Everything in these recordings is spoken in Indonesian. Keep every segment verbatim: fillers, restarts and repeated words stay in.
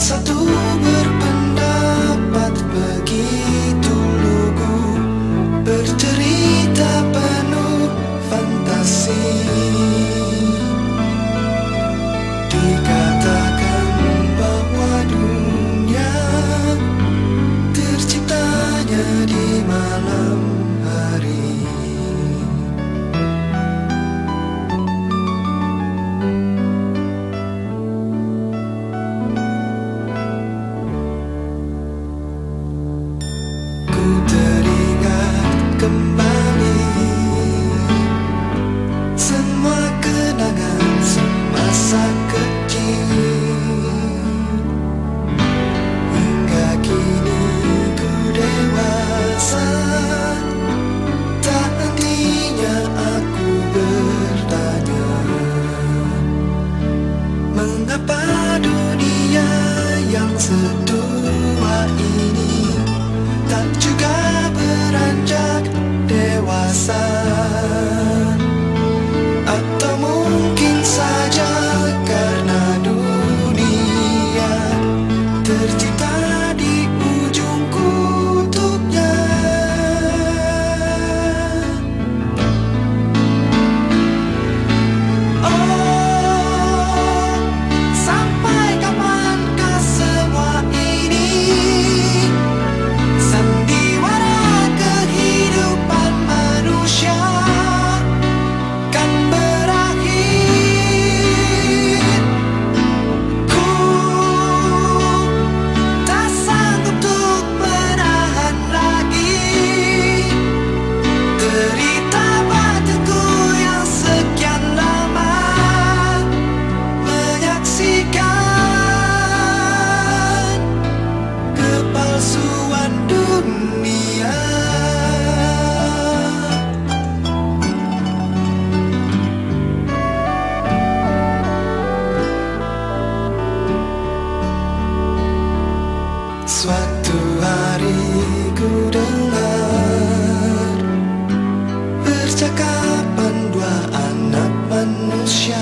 satu berpendapat begitu lugu, bercerita penuh fantasi. Dikatakan bahwa dunia terciptanya di malam hari. Ku teringat kembali semua kenangan semasa kecil, hingga kini ku dewasa. Tak hentinya aku bertanya, mengapa dunia yang setua ini tak juga beranjak dewasa? Atau mungkin saja karena dunia tercipta di ujung kutubnya. Oh, sampai kapankah semua ini? Sandiwara kehidupan manusia kan berakhir. Ku tak sanggup untuk menahan lagi derita batinku yang sekian lama menyaksikan kepalsuan dunia. Suatu hari ku dengar percakapan dua anak manusia.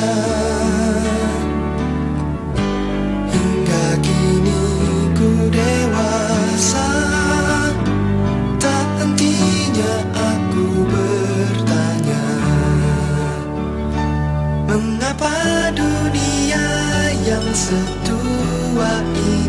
Hingga kini ku dewasa, tak hentinya aku bertanya, mengapa dunia yang setua ini